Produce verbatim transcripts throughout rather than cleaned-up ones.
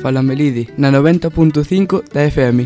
Fala Melide, na noventa punto cinco da F M.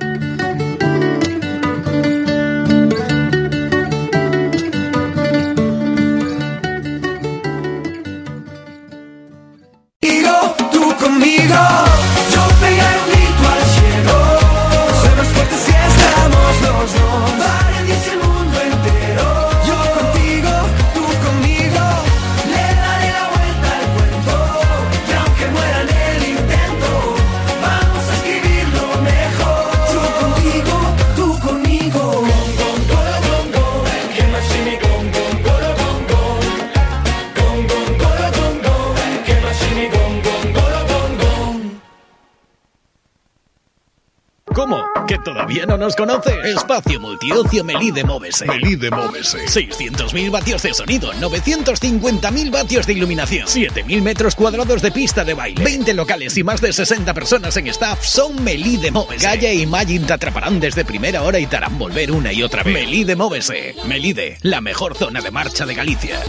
¿Cómo? ¿Que todavía no nos conoces? Espacio Multiocio Melide Móvese. Melide Móvese. seiscientos mil vatios de sonido, novecientos cincuenta mil vatios de iluminación, siete mil metros cuadrados de pista de baile, veinte locales y más de sesenta personas en staff son Melide Móvese. Gaia y Magin te atraparán desde primera hora y te harán volver una y otra vez. Melide Móvese. Melide, la mejor zona de marcha de Galicia.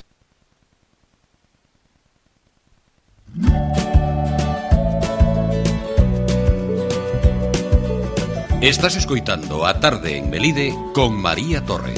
Estás escoitando A Tarde en Melide con María Torre.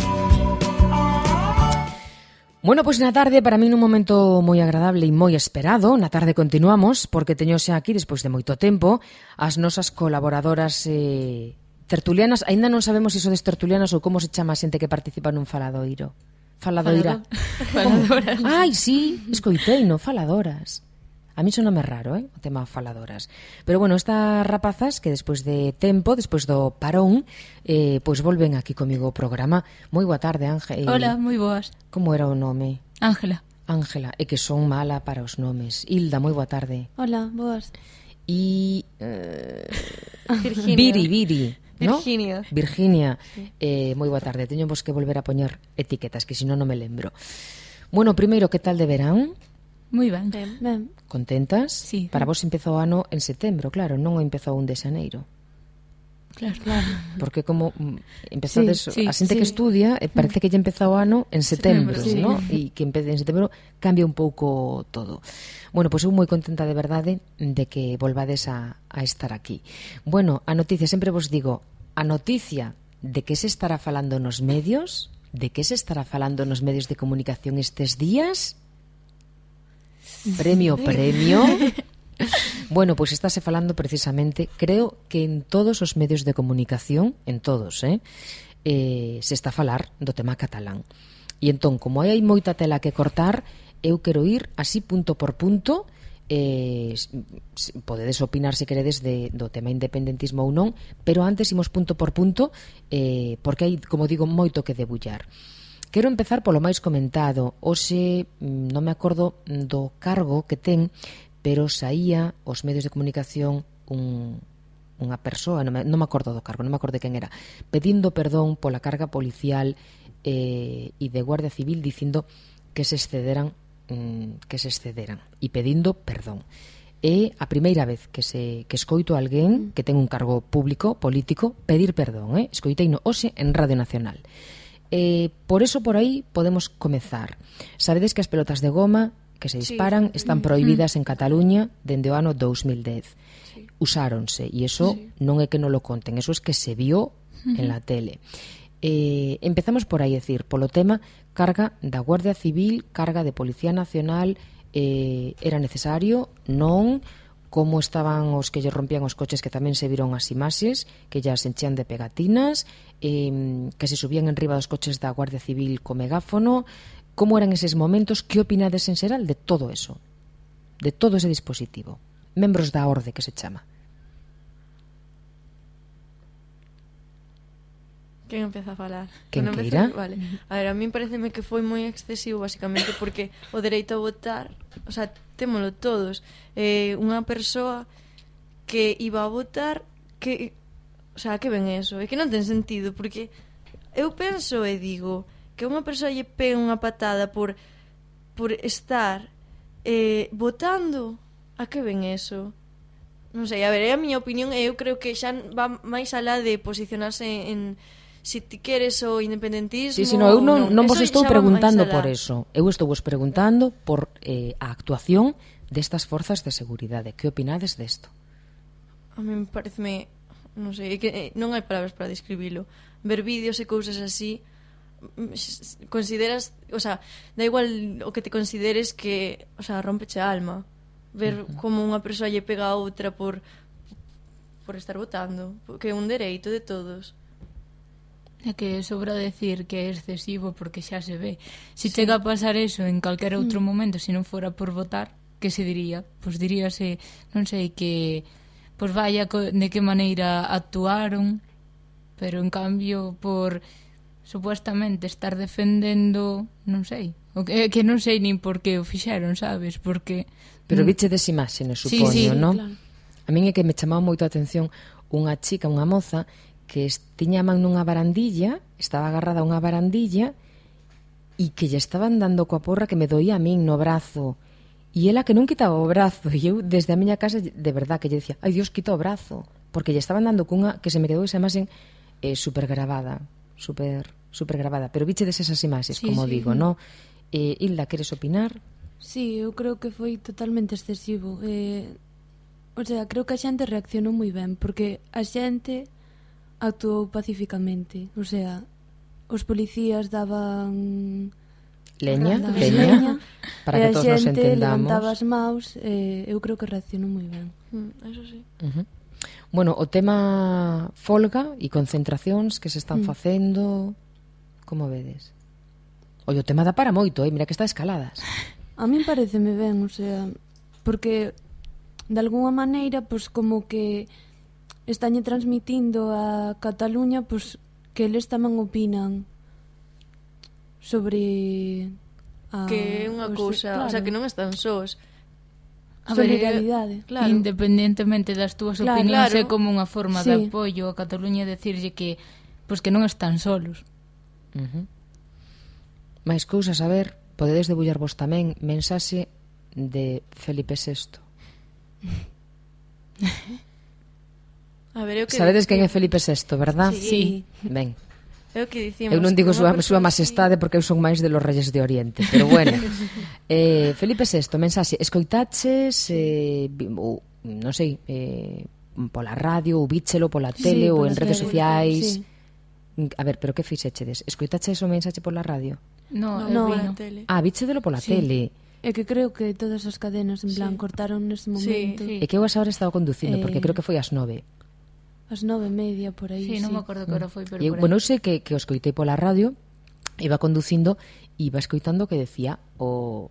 Bueno, pois pues na tarde, para min un momento moi agradable e moi esperado. Na tarde continuamos, porque teño xa aquí, despois de moito tempo, as nosas colaboradoras eh, tertulianas. Aínda non sabemos iso das tertulianas ou como se chama a xente que participa nun faladoiro. Faladoira. Faladoras. Ai, sí, escoitei, no, faladoras. A mí soname raro, eh, o tema faladoras. Pero bueno, estas rapazas que despois de tempo, despois do parón, eh, pois volven aquí comigo o programa. Moi boa tarde, Ángela. Hola, moi boas. Como era o nome? Ángela. Ángela, é que son mala para os nomes. Hilda, moi boa tarde. Hola, boas. E... Eh... Virginia. Viri, Viri. ¿No? Virginia. Virginia. Sí. Eh, moi boa tarde. Teño vos que volver a poñer etiquetas, que senón non me lembro. Bueno, primeiro, que tal de verán? Moi ben. Ben, ben. Contentas? Sí. Para vos empezou o ano en setembro, claro, non empezou un de xaneiro. Claro, claro. Porque como empezades, sí, sí, a xente sí. que estudia, eh, parece que lle empezou o ano en setembro, sí. ¿no? E que en setembro cambia un pouco todo. Bueno, pois pues eu moi contenta de verdade de que volvades a, a estar aquí. Bueno, a noticia, sempre vos digo, a noticia de que se estará falando nos medios, de que se estará falando nos medios de comunicación estes días... Premio, premio. Bueno, pois pues estáse falando precisamente, creo que en todos os medios de comunicación, en todos, eh, eh, se está a falar do tema catalán. E entón, como hai moita tela que cortar, eu quero ir así punto por punto. Eh, podedes opinar se queredes de, do tema independentismo ou non, pero antes imos punto por punto, eh, porque hai, como digo, moito que debullar. Quero empezar polo máis comentado. Hoxe non me acordo do cargo que ten, pero saía os medios de comunicación un, unha persoa, non me, non me acordo do cargo, non me acordo de quen era, pedindo perdón pola carga policial eh, e de Guardia Civil, dicindo que se excederan mm, que se excederan e pedindo perdón. É a primeira vez que se que escoito a alguén que ten un cargo público, político, pedir perdón, eh? Escoiteino hoxe en Radio Nacional. Eh, por eso por aí podemos comezar. Sabedes que as pelotas de goma que se disparan sí. están prohibidas en Cataluña dende o ano dos mil dez. Sí. Usáronse e iso sí. non é que non lo conten, eso es que se vio uh-huh. en la tele. Eh, empezamos por aí, decir, polo tema carga da Guardia Civil, carga de Policía Nacional, eh, era necesario, non, como estaban os que lle rompían os coches, que tamén se viron as imaxes, que ya se enchean de pegatinas, eh, que se subían enriba dos coches da Guardia Civil co megáfono. Como eran eses momentos? Que opinades en xeral de todo eso? De todo ese dispositivo? Membros da orde, que se chama. Quen empeza a falar? Quen bueno, queira? Vale. A ver, a mí pareceme que foi moi excesivo, basicamente, porque o dereito a votar, o sea, témolo todos. Eh, unha persoa que iba a votar, que, o sea, que ven eso? É que non ten sentido, porque eu penso e digo que unha persoa lle pega unha patada por por estar eh, votando, a que ven eso? Non sei, a ver, é a miña opinión e eu creo que xa va máis alá de posicionarse en si ti queres o independentismo. Sí, sí, no, eu non, non, non vos estou preguntando por eso. Eu estou vos preguntando por eh, a actuación destas forzas de seguridade. Que opinades desto? a mí me parece, non sei, que non hai palabras para describilo. Ver vídeos e cousas así, consideras, o sea, da igual o que te consideres que, o sea, rompeche a alma. Ver uh-huh. como unha persoa lle pega a outra por por estar votando, que é un dereito de todos. É que sobra decir que é excesivo porque xa se ve. Se sí. chega a pasar eso en calquera outro mm. momento, se non fora por votar, que se diría? Pois diríase, non sei, que pois vaya de que maneira actuaron, pero en cambio por supuestamente estar defendendo, non sei, o que, que non sei nin por que o fixeron, sabes? Porque pero viche des imaxes, supoño, sí, sí, non? Claro. A min é que me chamaba moito a atención unha chica, unha moza que tiña a man nunha barandilla, estaba agarrada a unha barandilla e que lle estaban dando coa porra que me doía a min no brazo. E ela que non quitaba o brazo. E eu, desde a miña casa, de verdad, que lle dicía, ai, Dios, quita o brazo. Porque lle estaban dando cunha que se me quedou esa imaxen eh, super grabada. Super, super grabada. Pero viche des esas imaxes, sí, como sí, digo, sí. No? Eh, Hilda, queres opinar? Sí, eu creo que foi totalmente excesivo. Eh, o sea, creo que a xente reaccionou moi ben, porque a xente actuou pacificamente, o sea, os policías daban leña, daban leña, leña para que todos nos entendamos. E a xente levantaba as maus, eh, eu creo que reaccionou moi ben. Mm, eso sí. Uh-huh. Bueno, o tema folga e concentracións que se están mm. facendo, como vedes? Oi, o tema da para moito, eh? Mira que está a escaladas. A min pareceme ben, o sea, porque de alguna maneira, pois como que estañe transmitindo a Cataluña pois que eles tamén opinan sobre a, que é unha cousa, claro. O sea, que non están sós. A ver, solidaridade, claro. Independentemente das túas claro, opinións, claro. É como unha forma sí. de apoio a Cataluña decirlle que pois que non están solos. Uh-huh. Mais cousas, a ver, podedes debullar vos tamén mensaxe de Felipe sexto. A ver, eu que sabedes dicir... quen é Felipe sexto, verdad? Sí. Ben. Eu que dicimos. Eu non digo súa, súa majestade porque eu son máis de los reyes de Oriente, pero bueno. eh, Felipe sexto, mensaxe, escoitaches eh, ou, non sei, eh, pola radio, ou víchelo pola tele, sí, ou en redes tele, sociais. Sí. A ver, pero que fixechedes? Escoitaches o mensaxe pola radio? No, no, no. Tele. Ah, víchedelo pola sí. tele. É que creo que todas as cadenas en plan sí. cortaron nese momento. Sí, sí. É que eu asa hora estaba conducindo eh... porque creo que foi ás nove. As nove e media por aí. Sí, sí. non me acordo que hora foi, pero eu, por aí. Bueno, eu sei que, que o escoitei pola radio, iba conducindo e iba escoitando que decía o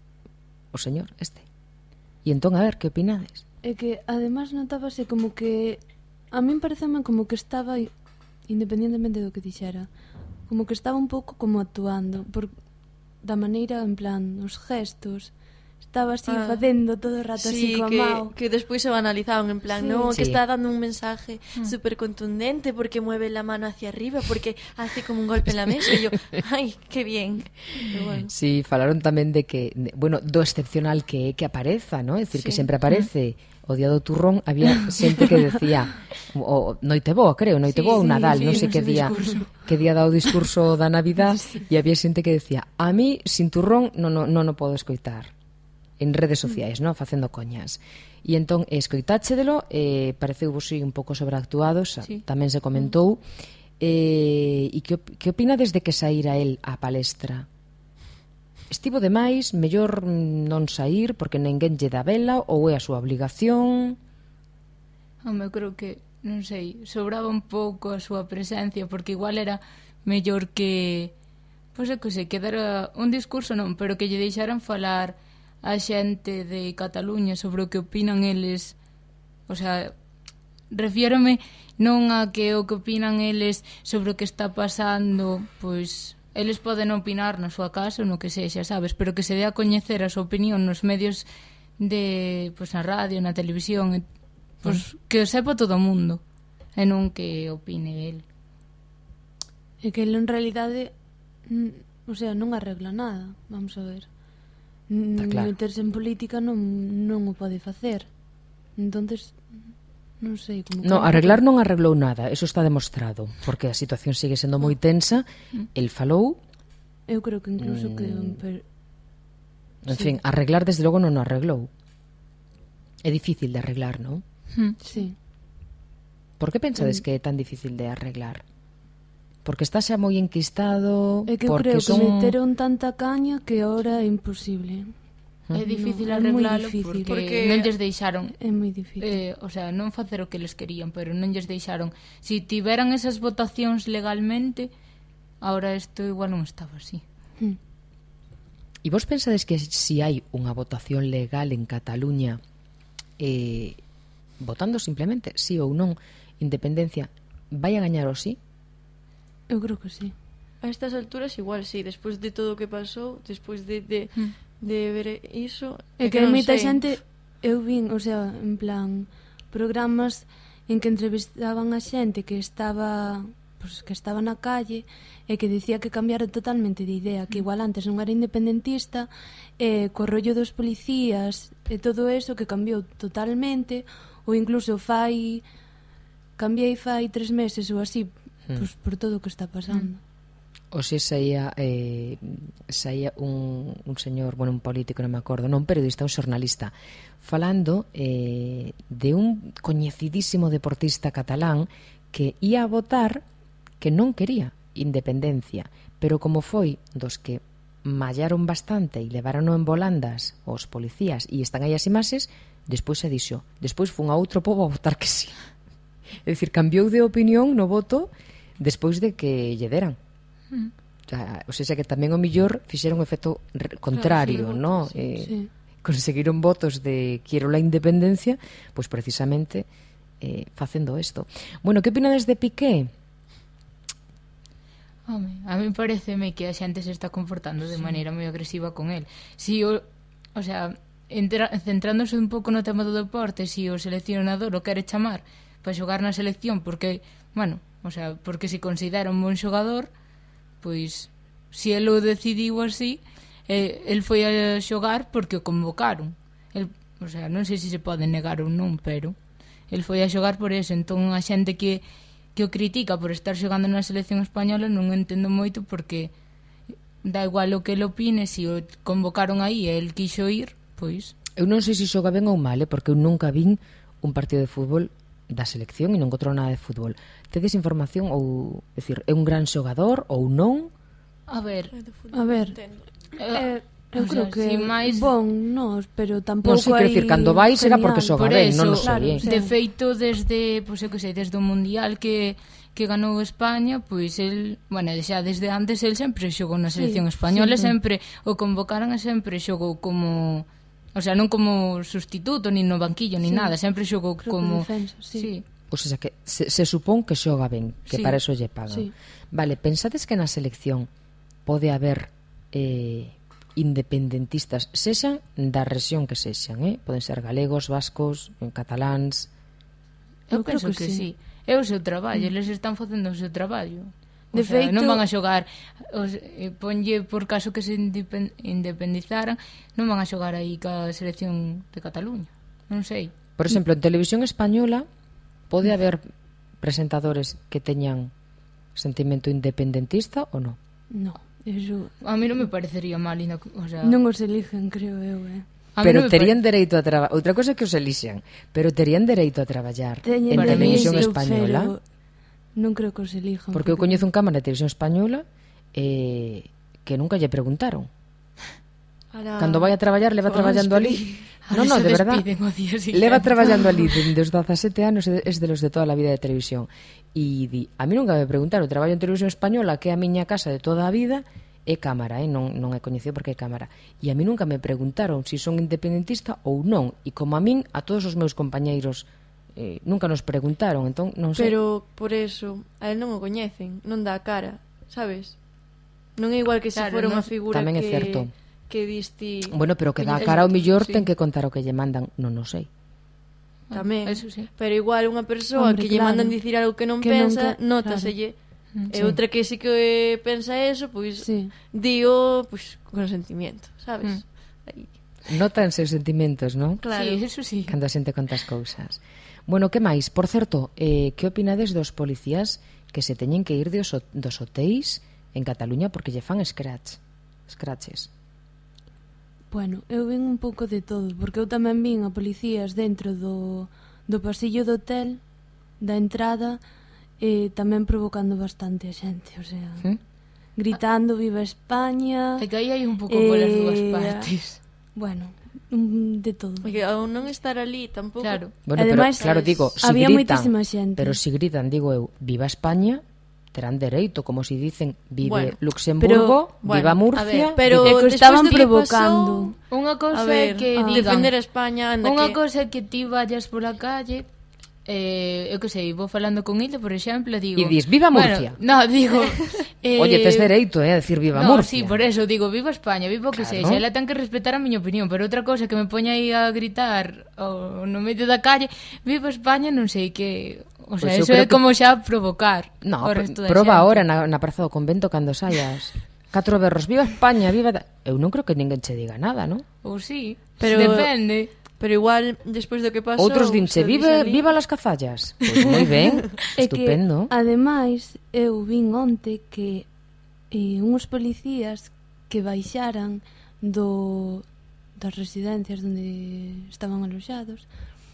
o señor este. E entón, a ver, que opinades? É que además notábase como que a min pareceme como que estaba independentemente do que dixera, como que estaba un pouco como actuando por da maneira, en plan, os gestos, estaba así ah, facendo todo o rato sí, así coa que, mao. que despois se analizaban en plan, sí. no, sí. que está dando un mensaje mm. super contundente porque mueve la mano hacia arriba, porque hace como un golpe en la mesa e yo, ai, que bien. Pero bueno. Sí, falaron tamén de que, de, bueno, do excepcional que é que apareza, ¿no? É dicir, sí. que sempre aparece mm. o día do turrón, había xente que decía o noite boa, creo, noite sí, boa ou sí, Nadal, sí, non sei que día discurso. que día dá o discurso da Navidad sí. e había xente que decía, a mí sin turrón non no, no, no podo escoitar en redes sociais, mm. non, facendo coñas. E entón, escoitáchedelo, eh, pareceu vos un pouco sobreactuados, sí. tamén se comentou. Eh, e que, que opina desde que saíra el á palestra? Estivo demais, mellor non saír porque ninguén lle dá vela ou é a súa obligación? Home, eu creo que, non sei, sobraba un pouco a súa presencia porque igual era mellor que, pois é que se quedara un discurso non, pero que lle deixaran falar a xente de Cataluña sobre o que opinan eles, o sea, refiérome non a que o que opinan eles sobre o que está pasando, pois eles poden opinar na súa casa ou no que sexa, sabes, pero que se dé a coñecer a súa opinión nos medios de, pois na radio, na televisión, pois que o sepa todo o mundo e non que opine el. É que ele en realidade, o sea, non arregla nada, vamos a ver. Claro. Meterse en política non, non o pode facer. Entonces, non sei como... No, arreglar non arreglou nada, eso está demostrado, porque a situación sigue sendo moi tensa. El falou... Eu creo que incluso mm, que... Per... En sí. fin, arreglar desde logo non o arreglou. É difícil de arreglar, non? Mm. Sí. Por que pensades que é tan difícil de arreglar? Porque está xa moi enquistado, É que eu porque creo que son... meteron tanta caña que ahora é imposible. É difícil No, é moi arreglalo difícil. porque, Porque- non lles deixaron É moi difícil. eh, o sea, non facer o que les querían, pero non lles deixaron. Si tiveran esas votacións legalmente, ahora isto igual non estaba así. Mm. E vos pensades que si hai unha votación legal en Cataluña, eh, votando simplemente sí ou non, independencia, vai a gañar o sí? Eu creo que sí. A estas alturas igual, sí, despois de todo o que pasou, despois de, de, Mm. de ver iso... É que hai non moita sei. xente, eu vin, o sea, en plan, programas en que entrevistaban a xente que estaba, pues, que estaba na calle e que dicía que cambiaron totalmente de idea, que igual antes non era independentista, e co rollo dos policías e todo eso que cambiou totalmente, ou incluso fai cambiei fai tres meses ou así, Mm. pues, por todo o que está pasando. O se saía, eh, saía un, un señor, bueno, un político, non me acordo, non un periodista, un xornalista, falando eh, de un coñecidísimo deportista catalán que ia a votar, que non quería independencia, pero como foi dos que mallaron bastante e levaron en volandas os policías e están aí as imaxes, despois se dixo, despois fun a outro pobo a votar que sí. É dicir, cambiou de opinión no voto despois de que lle deran. Mm. O sea, o sea, que tamén o millor fixeron un efecto re- contrario, Claro, sí, ¿no? sí, Eh, Sí. conseguiron votos de quiero la independencia, pois pues precisamente eh, facendo isto. Bueno, que opinades de Piqué? Home, a mí pareceme que a xente se está comportando de maneira moi agresiva con el. Si o, o sea, entra, centrándose un pouco no tema do deporte, si o seleccionador o quere chamar para xogar na selección porque, bueno, o sea, porque se considera un bon xogador, pois si el o decidiu así, eh, el foi a xogar porque o convocaron. El, o sea, non sei se se pode negar ou non, pero el foi a xogar por eso. Entón a xente que que o critica por estar xogando na selección española non entendo moito porque dá igual o que el opine, se si o convocaron aí e el quixo ir, pois Eu non sei se xoga ben ou mal, eh, porque eu nunca vin un partido de fútbol da selección e non encontrou nada de fútbol. Tedes información ou, é dicir, é un gran xogador ou non? a ver, A ver, eh, Eh, eu o creo sea, que si máis- bon, nos, pero tampouco Non sei, quero hai dicir, cando vai será porque genial. xoga por ben, eso, non o sei, claro, eh. sí. de feito desde, pois eu que sei, desde o mundial que que ganou España, pois el, bueno, xa desde antes el sempre xogou na selección Sí, española, sí. sempre o convocaran e sempre xogou como, o sea, non como sustituto ni no banquillo ni Sí. nada, sempre xogou Creo que como defensa, sí. sí. O sea, que se, se supón que xoga ben, que Sí. para eso lle pagan. Sí. Vale, pensades que na selección pode haber eh, independentistas, sexan da rexión que sexan, eh? Poden ser galegos, vascos, eh, cataláns... Eu, Eu creo penso que que, sí. sí. É o seu traballo, eles están facendo o seu traballo. O De sea, feito- non van a xogar, os, eh, ponlle por caso que se indipen, independizaran, non van a xogar aí ca selección de Cataluña. Non sei. Por exemplo, en televisión española pode haber presentadores que teñan sentimento independentista ou non? No, eso A mí non me parecería mal, ina- o sea, non os eligen, creo eu, eh. a mí Pero non me terían pare- dereito a traballar. Outra cosa é que os elixan, pero terían dereito a traballar Teñen en Para mí televisión sí, española. pero non creo que os elijan. Porque eu coñezo un cámara de televisión española eh, que nunca lle preguntaron. Ahora... Cando vai a traballar, leva se van a traballando ali. despedir. No, Ahora no, se de verdad. despiden o día siguiente. Leva traballando ali dende os dezasete anos, é de los de toda a vida de televisión. E di, a mí nunca me preguntaron, traballo en televisión española, que é a miña casa de toda a vida, é cámara, eh? non, non é coñecido porque é cámara. E a mí nunca me preguntaron se si son independentista ou non. E como a min, a todos os meus compañeiros eh, nunca nos preguntaron, entón non sei. Pero por eso, a él non o coñecen, non dá a cara, sabes? Non é igual que se Claro, fora unha non- figura tamén é que certo. que disti Bueno, pero que dá a Coñece- cara ao millor sí. ten que contar o que lle mandan, non o sei. tamén. Eso sí. Pero igual unha persoa Hombre, que lle claro. mandan dicir algo que non Que pensa, nunca- nótaselle. Mm, E sí. outra que sí que pensa eso, pois Sí. dío, pois con sentimiento, sabes? Aí. Notan seus sentimentos, non? Claro. Sí, eso sí. Cando a xente conta as cousas. Bueno, que máis? Por certo, eh, que opinades dos policías que se teñen que ir dos, ho- dos hotéis en Cataluña porque lle fan scratch, scratches? Bueno, eu vin un pouco de todo, porque eu tamén vin a policías dentro do, do pasillo do hotel da entrada, eh, tamén provocando bastante a xente, o sea, ¿Mm? gritando Viva España. É que aí hai un pouco polas Eh, dúas partes. Bueno, mm, de todo. Porque ao non estar ali tampouco... Claro. Bueno, Ademais, pero, claro, digo, si había gritan, moitísima xente. pero si gritan, digo eu, Viva España, terán dereito, como si dicen Vive Bueno, Luxemburgo, pero, Viva bueno, Murcia. a ver, pero É que despois estaban do que provocando. pasou, Unha a cousa ver, é que a digan... defender a España, anda Unha que... cousa é que ti vayas pola calle, eh, eu que sei, vou falando con Hilde, por exemplo, digo... E dis, "Viva Murcia". Bueno, no, digo... eh, Oye, tes dereito, eh, a decir Viva no, Murcia. sí, por eso digo, viva España, viva o que Claro. sexa. Ela ten que respetar a miña opinión, pero outra cousa que me poña aí a gritar o, no medio da calle, viva España, non sei que... O sea, Pois eu eso é creo que- como xa provocar No, o pr- resto da proba xente. ahora na, na Praza do Convento cando saias. Catro berros, viva España, viva... Da... Eu non creo que ninguén che diga nada, non? Ou sí, Pero- depende. Pero igual, despois do que pasou... Outros dinche, se vive, dixe ali- viva las cazallas. Pois moi ben, É estupendo. que, ademais, eu vin onte que eh, uns policías que baixaran do das residencias onde estaban aloxados,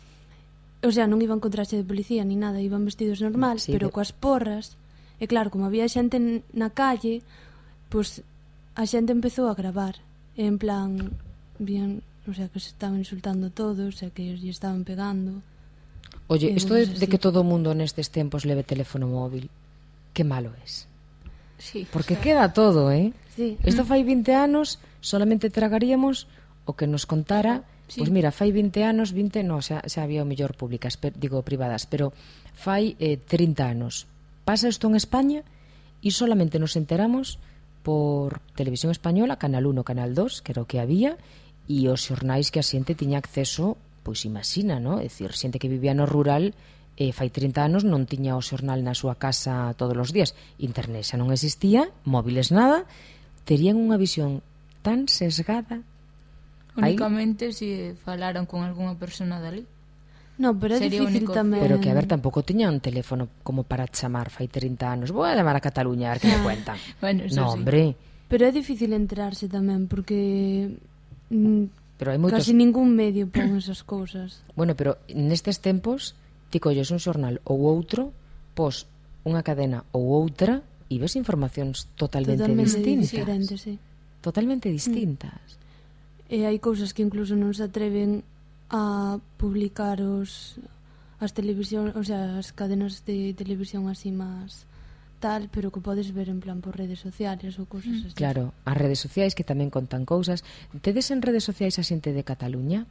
o sea, non iban con traxe de policía ni nada, iban vestidos normal, Sí, pero de- coas porras, e claro, como había xente n- na calle, pois a xente empezou a gravar, en plan, bien, o sea, que se estaban insultando todos, e que lle estaban pegando. Oye, Eh, isto de, bueno, de sí. que todo o mundo nestes tempos leve teléfono móvil, que malo es. Sí. Porque queda todo, eh? Sí. Isto fai vinte anos, solamente tragaríamos o que nos contara. Sí. Pois mira, fai vinte anos, vinte, no, xa, xa había o mellor públicas, per, digo privadas, pero fai eh, trinta anos. Pasa isto en España e solamente nos enteramos por Televisión Española, Canal uno, Canal dos, que era o que había, e os xornais que a xente tiña acceso, pois imagina, no? É dicir, xente que vivía no rural, eh, fai trinta anos non tiña o xornal na súa casa todos os días. Internet xa non existía, móviles nada, terían unha visión tan sesgada. Aí- Únicamente se falaran con algunha persona dali. No, pero é Sería difícil único. tamén. Pero que, a ver, tampouco tiña un teléfono como para chamar fai trinta anos. Vou a llamar a Cataluña a ver que me cuentan. Bueno, eso No, sí. hombre, Pero é difícil enterarse tamén, porque mm, pero hai moitos... casi ningún medio pon esas cousas. Bueno, pero nestes tempos ti colles un xornal ou outro, pos unha cadena ou outra e ves informacións totalmente, Totalmente distintas. diferentes, sí. Totalmente distintas. E hai cousas que incluso non se atreven a publicar os as televisión, o sea, as cadenas de televisión así máis tal, pero que podes ver en plan por redes sociales ou cousas así. Claro, as redes sociais que tamén contan cousas. Tedes en redes sociais a xente de Cataluña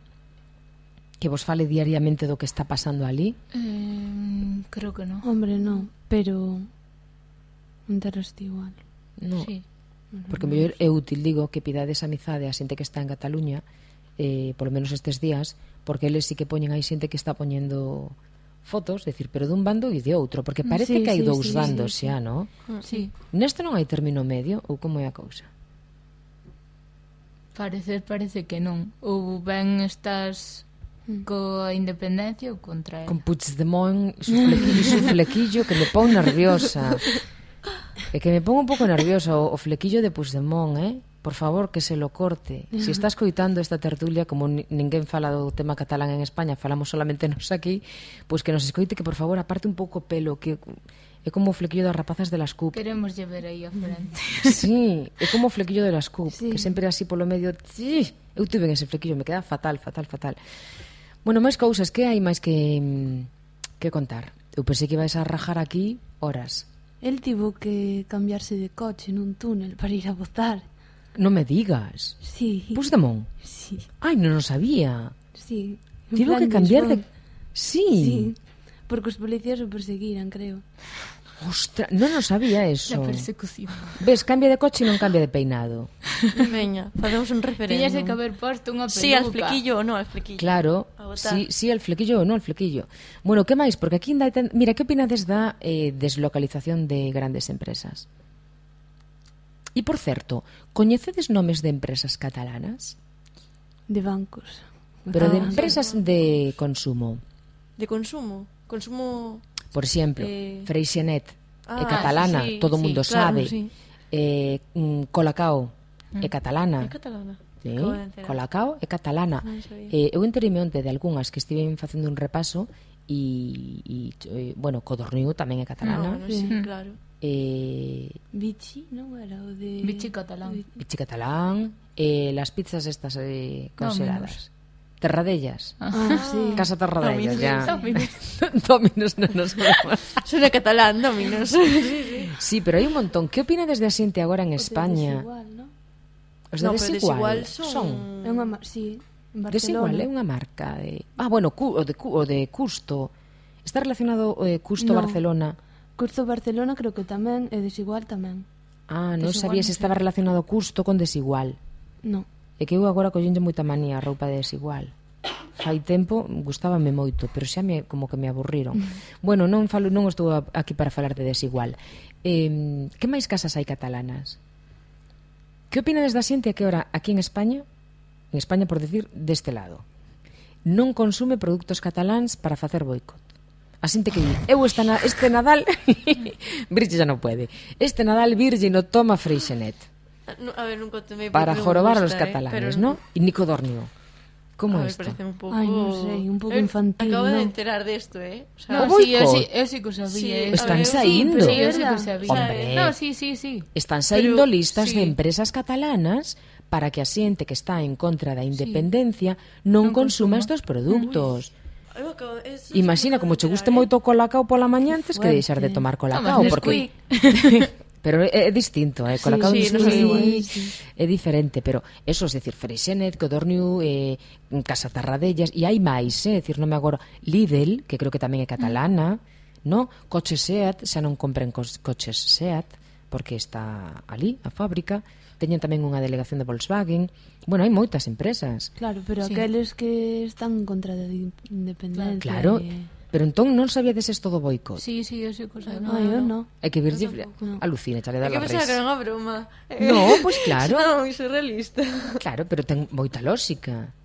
que vos fale diariamente do que está pasando ali? Eh, creo que no. Hombre, non, pero enteraste igual. No, Sí. porque mellor é útil, digo, que pidades amizade a xente que está en Cataluña, eh, polo menos estes días, porque eles sí que poñen aí xente que está poñendo fotos, decir, pero dun bando e de outro, porque parece Sí, que hai sí, dous sí, bandos sí, sí. xa, non? Sí. Neste non hai término medio, ou como é a cousa? Parecer parece que non. Ou ben estás coa independencia ou contra ela. Con Puigdemont, su flequillo, su flequillo que me pon nerviosa. É que me pon un pouco nerviosa o, o flequillo de Puigdemont, eh? Por favor, que se lo corte. Si estás coitando esta tertulia, como ni- ninguén fala do tema catalán en España, falamos solamente nos aquí, pois pues que nos escoite que, por favor, aparte un pouco o pelo, que é como o flequillo das rapazas de las CUP. Queremos lle ver aí a frente. Sí, é como o flequillo de las CUP, Sí. que sempre así polo medio. Sí, eu tuve ese flequillo, me queda fatal, fatal, fatal. Bueno, máis cousas, que hai máis que mm, que contar? Eu pensei que ibais a rajar aquí horas. El tivo que cambiarse de coche nun túnel para ir a votar. Non me digas. Sí. Puigdemont. Sí, Ai, non o sabía. sí. En Tivo plan que cambiar de... James Sí. Bond. Sí. Porque os policías o perseguiran, creo. Ostra, non o sabía eso. La persecución. Ves, cambia de coche e non cambia de peinado. Veña, facemos un referéndum. Tiñase que haber posto unha peluca. Sí, al flequillo ou non al flequillo. Claro, A votar. sí, sí, al flequillo ou non al flequillo. Bueno, que máis? Porque aquí ainda hai tan... Mira, que opinades da eh, deslocalización de grandes empresas? E, por certo, coñecedes nomes de empresas catalanas? De bancos. Pero de Ah, empresas de consumo. De consumo. Consumo... Por exemplo, Eh, Freixenet ah, é catalana, sí, todo o sí, mundo claro, sabe. sí. Eh, mm, Colacao é catalana. É catalana. Sí, Acabo de enterar. Colacao é catalana. Non sabía. Eh, eu enterime onte de algunhas que estiven facendo un repaso e, e, e bueno, Codorniu tamén é catalana. No, no, sí, Mm. claro. Eh, Vichy, non era o de... Vichy catalán. Vichy catalán, eh, las pizzas estas eh, congeladas. Terradellas. Ah, sí. Casa Terradellas, Dominos. ya. Dominos. Dominos non nos vemos. Suena catalán, Dominos. Sí, pero hai un montón. Que opina desde a xente agora en O de España? Desigual, non? Os de No, pero Desigual, Desigual son... É unha... ma- Sí, en Barcelona. Desigual é unha marca de... Ah, bueno, cu, o, de, cu, o de Custo. Está relacionado o de Custo No. Barcelona. Curso Barcelona creo que tamén, e Desigual tamén. Ah, non Desigual, sabía non se sei. estaba relacionado Custo con Desigual. No. É que eu agora collenlle moita manía a roupa de Desigual. Fai tempo gustábame moito, pero xa me como que me aburriron. Bueno, non falo, non estou a- aquí para falar de Desigual. Eh, que máis casas hai catalanas? Que opinades da xente que ora aquí en España, en España por decir deste lado, non consume produtos cataláns para facer boicot? A xente que di, eu esta na, este Nadal Virxe xa non pode. Este Nadal Virxe no toma Freixenet No, a ver, nunca tomei para porque non me jorobar a gusta, los catalanes, eh, pero... ¿no? Y Nico Dornio. ¿Cómo A ver, esto? parece un pouco... Ai, non sei, un pouco Eh, infantil, Acabo non? de enterar desto, eh? O sea, No, O sí, eu boicot. sí, eu sí que o sabía. Sí, eso. Están a ver, saindo. Sí, eu sí que o Verdad. sabía. Hombre. No, sí, sí, sí. Están saindo Pero, listas sí. de empresas catalanas para que a xente que está en contra da independencia non Non consuma consuma. estos produtos. eu acabo- eso Imagina, sí como che acabo de guste enterar, moito o colacao pola mañá, antes que Fuerte. deixar de tomar colacao, Tomas porque Nesquik. pero é, é distinto, eh, colacao sí, Nesquik non é igual, sí. é diferente, pero eso, es decir, Freixenet, Codorniu, eh, Casa Tarradellas, e hai máis, eh, decir, non me agora, Lidl, que creo que tamén é catalana, no? Coches Seat, xa non compren cos, coches Seat, porque está ali, a fábrica, teñen tamén unha delegación de Volkswagen, bueno, hai moitas empresas. Claro, pero Sí. aqueles que están en contra da di- independencia... Claro, e- pero entón non sabíades esto do boicot. Sí, sí, eu sí que o sabía. Ai, eu non. É que Virgi tampouco. alucina, xa le É dá que la pensaba que era res. unha broma. No, pois claro. Non, moi surrealista. Claro, pero ten moita lógica.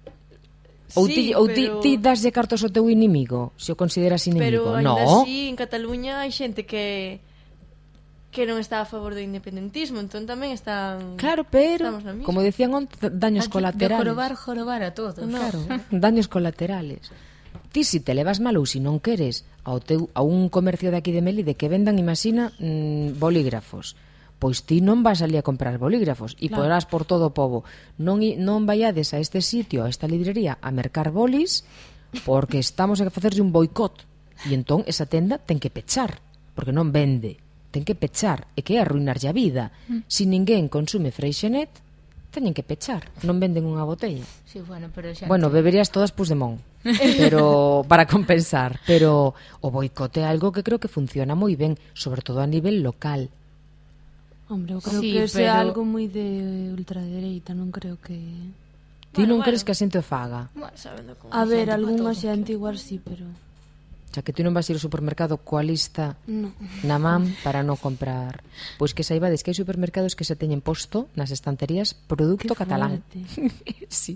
Ou ti, Sí, ou ti, pero- ti daslle cartos ao teu inimigo, se o consideras inimigo. Pero ainda No, así, en Cataluña hai xente que que non está a favor do independentismo, entón tamén están... claro, pero, Estamos na misma. como decían onte, daños Aquí, colaterales. De jorobar, jorobar a todos. No. Claro, daños colaterales. Ti si te levas mal ou si non queres ao teu, a un comercio de aquí de Melide que vendan, imagina, mmm, bolígrafos, pois ti non vas ali a comprar bolígrafos e Claro. podrás por todo o pobo. Non, i- non vaiades a este sitio, a esta librería, a mercar bolis porque estamos a facerse un boicot e entón esa tenda ten que pechar porque non vende, ten que pechar e que é arruinarlle a vida. Mm. Se ninguén consume Freixenet, teñen que pechar, non venden unha botella. Sí, bueno, pero xa... Bueno, beberías todas Puigdemont, pero para compensar, pero o boicot é algo que creo que funciona moi ben, sobre todo a nivel local. Hombre, eu creo Sí, que ese é pero- algo moi de ultradereita, non creo que... Ti Bueno, non crees bueno. que a xente o faga? Bueno, sabendo como A ver, xente pa algunha todo. xente igual sí, pero... Xa que ti non vas ir ao supermercado coa lista No. na man para non comprar. Pois que saibades que hai supermercados que se teñen posto nas estanterías produto Que catalán. fuerte. Sí.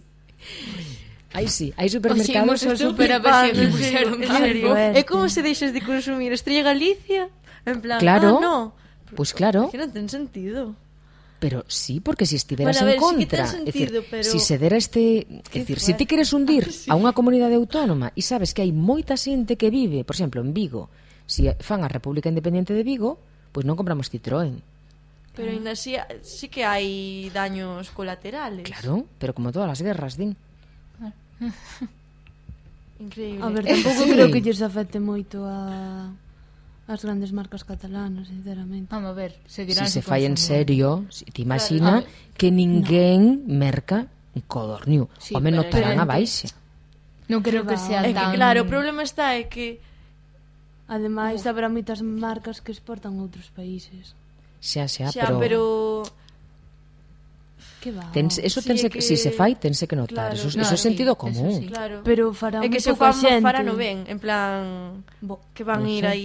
Aí sí, hai Oxe, supermercados... imos ao super a ver se flipando, me en puxeron serio, en cargo. serio. Fuerte. É como se deixas de consumir Estrella Galicia, en plan, Claro. ah, no. Pois claro, Que non ten sentido. pero sí, porque si estiveras Bueno, a ver, en sí que contra, ten sentido, é dicir, pero- si se dera este, é dicir, si ti queres hundir a unha comunidade autónoma e sabes que hai moita xente que vive, por exemplo, en Vigo, si fan a República Independiente de Vigo, pois non compramos Citroën. Pero ainda así, sí que hai daños colaterales. Claro, pero como todas as guerras, din. Increíble. A ver, tampouco Sí. creo que lles afecte moito a as grandes marcas catalanas, sinceramente. Vamos a ver, Si seguirán se fai en consumindo. serio, si te imagina Claro, que ninguén merca un codorniu. Sí, Home, pero notarán a gente- baixa. Non creo que va. sea É que tan... claro, o problema está é que Ademais, habrá moitas marcas que exportan a outros países. Xa, xa, xa, pero... pero Que va? Tens, eso Sí, tense é que, que- si se fai, tense que notar. Claro. Eso, No, eso é sí, sentido eso común. sí. claro. Pero fará É que moi se o pouca fan xente. farano ben, en plan Bo, que van Non ir sei. aí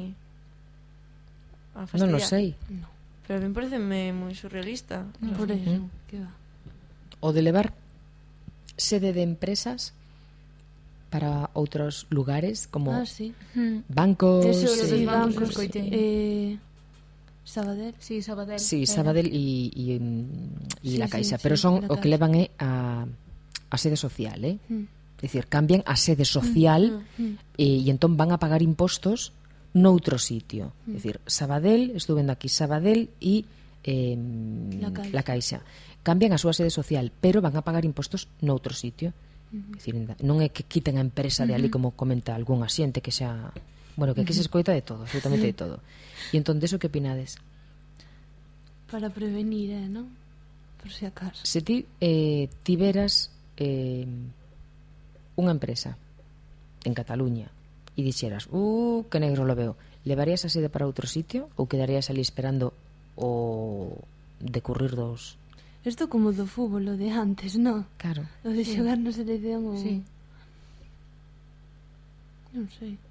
a fastidiar. Non o sei. Pero a mí pareceme moi surrealista. por eso, que va. O de levar sede de empresas para outros lugares, como Ah, sí. Hmm. bancos... Eso, sí, sí, eh, bancos, bancos. escoitei. Eh, Sabadell. Sí, Sabadell. Sí, Era. Sabadell e, e, mm, e Sí, la sí, Caixa, sí, pero son la o que Caixa. levan é a, a sede social, eh? Mm. É dicir, cambian a sede social mm. e, e entón van a pagar impostos noutro sitio. Mm. É dicir, Sabadell, estou vendo aquí Sabadell e eh, La Caixa. La Caixa. Cambian a súa sede social, pero van a pagar impostos noutro sitio. Mm-hmm. É dicir, non é que quiten a empresa de ali, mm-hmm. como comenta algún asiente que xa... Bueno, que aquí se escoita de todo, absolutamente de todo. E entón, deso que opinades? Para prevenir, eh, non? Por si acaso. Se ti eh, tiveras eh, unha empresa en Cataluña e dixeras, uh, que negro lo veo, levarías a sede para outro sitio ou quedarías ali esperando o decurrir dos... Isto como do fútbol, o de antes, non? Claro. O de xogar na selección ou... Sí. Non sei.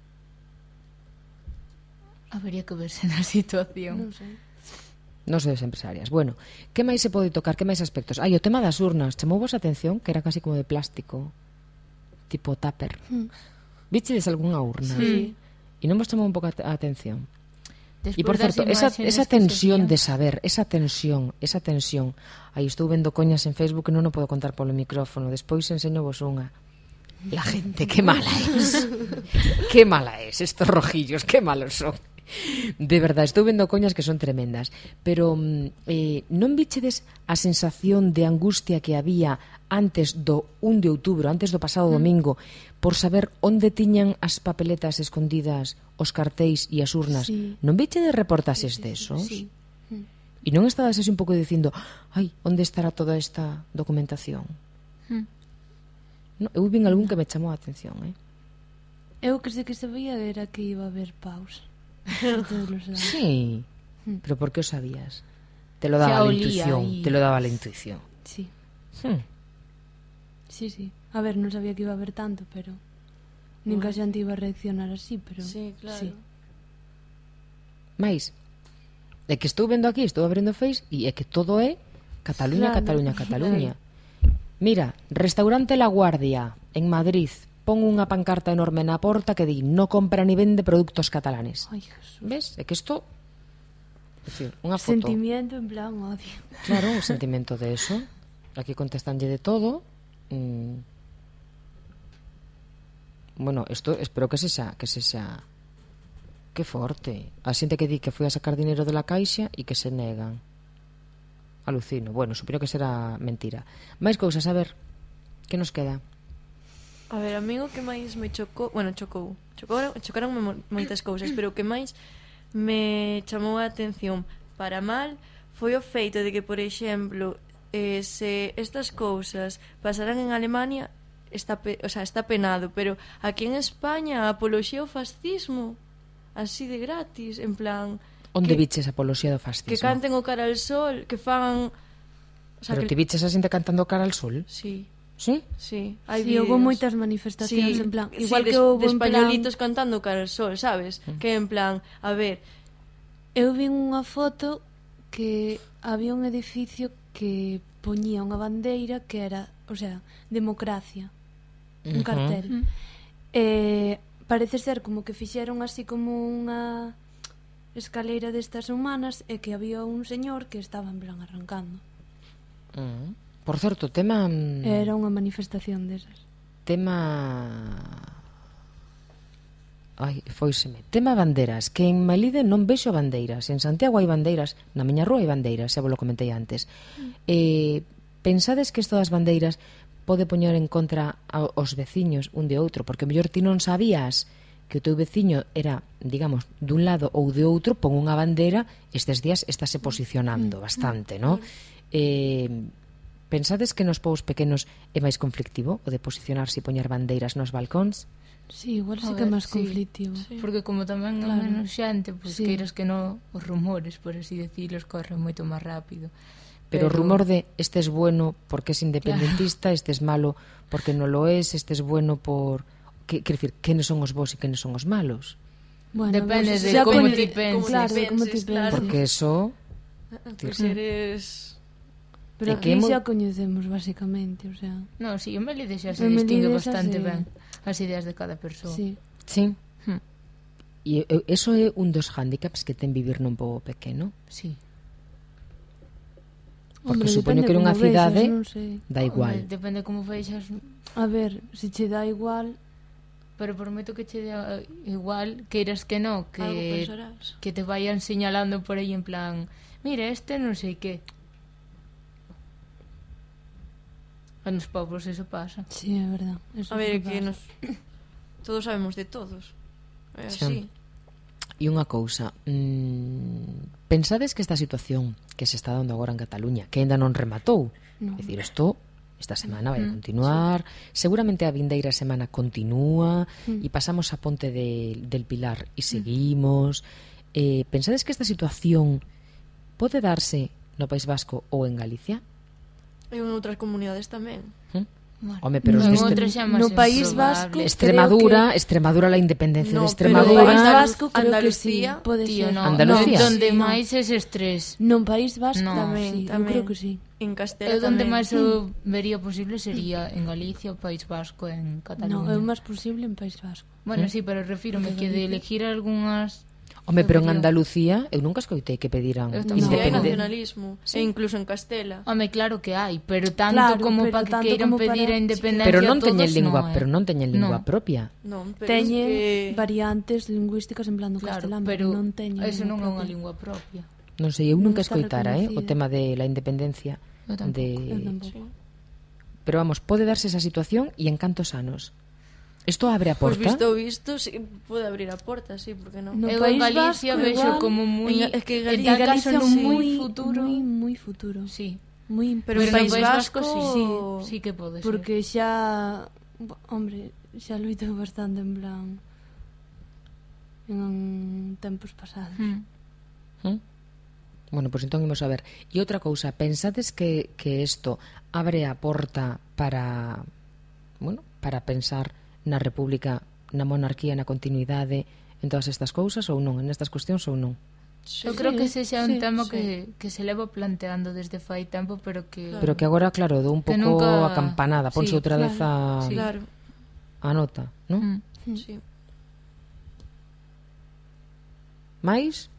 Habería que verse na situación. Non sei. Non sei das empresarias. Bueno, que máis se pode tocar? Que máis aspectos? Ai, o tema das urnas. Chamou vos a atención que era casi como de plástico, tipo tupper. Mm. Vichedes algunha urna? Sí. E non vos chamou un pouco a atención? E Despois por certo, das esa, imaxenes esa que se tensión vían. de saber, esa tensión, esa tensión. Aí estou vendo coñas en Facebook que non o podo contar polo micrófono. Despois enseño vos unha. La gente, que mala es. Que mala es, estos rojillos, que malos son. De verdad, estou vendo coñas que son tremendas. Pero eh, non vichedes a sensación de angustia que había antes do un de outubro, antes do pasado domingo, por saber onde tiñan as papeletas escondidas, os cartéis e as urnas? Sí. Non vichedes reportaxes desos? Sí. E non estabas así un pouco dicindo, ai, onde estará toda esta documentación? Mm. No, eu vin algún que me chamou a atención, eh? Eu que sei que sabía era que iba a haber paus. Todos los lados. Sí, pero por que o sabías? Te lo daba Se la olía intuición, y- te lo daba la intuición. Sí, Hmm. sí, sí. A ver, non sabía que iba a haber tanto, pero... Nunca xa xente iba a reaccionar así, pero... Sí, claro. Sí. Mais, é que estou vendo aquí, estou abrindo Face e é que todo é Cataluña, Claro. Cataluña, Cataluña. Mira, restaurante La Guardia en Madrid pon unha pancarta enorme na porta que di no compra ni vende productos catalanes. Ay, Jesús. Ves? É que isto... É dicir, unha foto... Sentimiento en plan odio. Claro, un sentimento de eso. Aquí contestanlle de todo. Mm. Bueno, isto espero que se xa, que se xa... Que forte. A xente que di que foi a sacar dinero de la Caixa e que se negan. Alucino. Bueno, supero que será mentira. Máis cousas, a ver. Que nos queda? A ver, a mí o que máis me chocou, bueno, chocou, chocou chocaron moitas cousas, pero o que máis me chamou a atención para mal foi o feito de que, por exemplo, eh, se estas cousas pasaran en Alemania, está, pe, o sea, está penado, pero aquí en España a apoloxía ao fascismo, así de gratis, en plan... Onde que, viches a apoloxía do fascismo? que canten o cara al sol, que fagan... O sea, Pero que, ti viches a xente cantando cara al sol? Sí, Sí? sí, hai Sí, houve vídeos. moitas manifestacións en plan, igual sí, que de, houve de en plan... españolitos cantando cara al sol, sabes? Mm. Que en plan, a ver, Eu vi unha foto que había un edificio que poñía unha bandeira que era, o sea, democracia, un Ujú. cartel. Mm. Eh, parece ser como que fixeron así como unha escaleira destas humanas e que había un señor que estaba en plan arrancando. Mm. Por certo, tema... mm, Era unha manifestación desas. Tema... Ai, foiseme. Tema banderas, que en Melide non vexo bandeiras. En Santiago hai bandeiras, na miña rúa hai bandeiras, xa vos lo comentei antes. Eh, pensades que isto das bandeiras pode poñer en contra aos veciños un de outro, porque mellor ti non sabías que o teu veciño era, digamos, dun lado ou de outro, pon unha bandera, estes días estáse posicionando bastante, ¿no? Eh, pensades que nos povos pequenos é máis conflictivo o de posicionarse e poñer bandeiras nos balcóns? Sí, igual sí A que é ver, máis sí. conflictivo. Sí. Porque como tamén Claro. claro. menos xente, pois Sí. sí. queiras que non, os rumores, por así decilos, corren moito máis rápido. Pero o rumor de este es bueno porque es independentista, claro. Este es malo porque non lo es, este es bueno por... Que, quer dicir, quenes son os bons e quenes son os malos? Bueno, Depende vos- de xa como coñe- ti penses. Claro, de como ti Penses, claro. penses. Porque eso... pues eres... Pero É que aquí mo- xa coñecemos basicamente, o sea, Non, si, sí, o Melide xa se En distingue Melide xa bastante se- ben as ideas de cada persoa. sí. Sí. Hmm. E e- eso é un dos hándicaps que ten vivir nun pobo pequeno. Sí. Porque Hombre, supoño depende que nunha como vexas, cidade non sei. dá igual. Home, depende como feixas, A ver, se che dá igual, pero prometo que che dá igual, queiras que no, Algo que pensarás. que te vayan señalando por aí en plan, mira, este non sei que. A nos pobos eso pasa. sí, é verdad. Eso A ver, sí que pasa. nos todos sabemos de todos. É Sí. así. E unha cousa, mmm, pensades que esta situación que se está dando agora en Cataluña, que ainda non rematou, No. é dicir, isto esta semana vai a continuar, seguramente a vindeira semana continúa e pasamos a Ponte de, del Pilar e seguimos. Eh, pensades que esta situación pode darse no País Vasco ou en Galicia? E en outras comunidades tamén. ¿Mm? Bueno, Home, pero os en de Extre- outras xa máis no País improbable. Vasco- Extremadura, creo que- Extremadura, la independencia No, de pero Extremadura. País Andal- Vasco creo que sí, Andalucía, pode Tío, ser. no, Andalucía. no, donde Sí, no. máis es estrés. Non País Vasco Tamén, sí, tamén. eu creo que sí. En Castela Eu donde tamén. máis o vería posible sería en Galicia, o País Vasco, en No, Cataluña. é o máis posible en País Vasco. Bueno, sí, pero refírome que de elegir algunhas... Home, pero en debería- Andalucía eu nunca escoitei que pediran Eu Si tamén. hai independencia. nacionalismo. E incluso en Castela. Home, claro que hai, pero tanto Claro, como pero para que tanto queiran como para- pedir a independencia Pero non a todos, teñen lingua, no, eh. pero non teñen lingua No. propia. Non, pero Teñen es que... variantes lingüísticas en plan do Claro, castelán, pero non teñen. eso non é unha propia. lingua propia. Non sei, eu nunca Non está escoitara, eh, o reconocida. tema de la independencia Eu tampouco, de Eu tampouco. Pero vamos, pode darse esa situación e en cantos anos. Isto abre a Pois porta. visto visto, sí, pode abrir a porta, sí, porque non? No Eu País en Galicia Vasco vexo igual, como moi... en- es que en Galicia- tal caso Galicia non sí, moi futuro... moi moi futuro. Sí, Moi Pero pero, en no País País Vasco, Vasco- sí, sí, sí que pode ser. porque xa, bo, hombre, xa loitou bastante en plan en tempos pasados. Mm. ¿Mm? Bueno, pois pues entón imos a ver. E outra cousa, pensades que que isto abre a porta para, bueno, para pensar na república, na monarquía, na continuidade, en todas estas cousas ou non, en estas cuestións ou non? Eu creo que ese xa é un sí, tema sí. que, que se leva planteando desde fai tempo, pero que... Pero que agora, claro, dou un Que pouco nunca- a campanada, ponse sí, outra vez a, Sí. Claro, a nota, non? Mm. sí. Mais?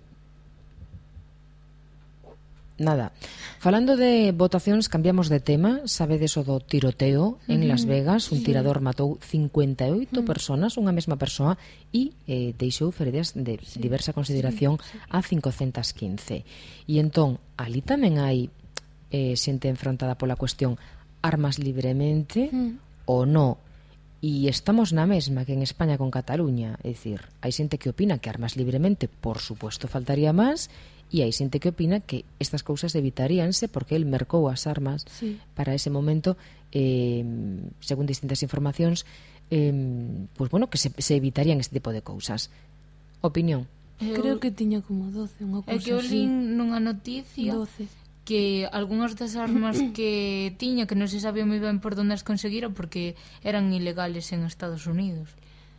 Nada. Falando de votacións, cambiamos de tema. Sabedes o do tiroteo en Las Vegas. Un tirador matou cincuenta e oito personas, unha mesma persoa, e eh, deixou feridas de diversa consideración a cincocentas quince. E entón, ali tamén hai eh, xente enfrontada pola cuestión armas libremente ou non. E estamos na mesma que en España con Cataluña. É dicir, hai xente que opina que armas libremente, por suposto, faltaría máis, e hai xente que opina que estas cousas evitaríanse porque el mercou as armas Sí. para ese momento, eh, según distintas informacións, eh, pues bueno, que se, se evitarían este tipo de cousas. Opinión? Eu- Creo que tiña como doce, unha É cousa que eu así. lin nunha noticia doce. que algunhas das armas que tiña que non se sabía moi ben por onde as conseguira porque eran ilegales en Estados Unidos.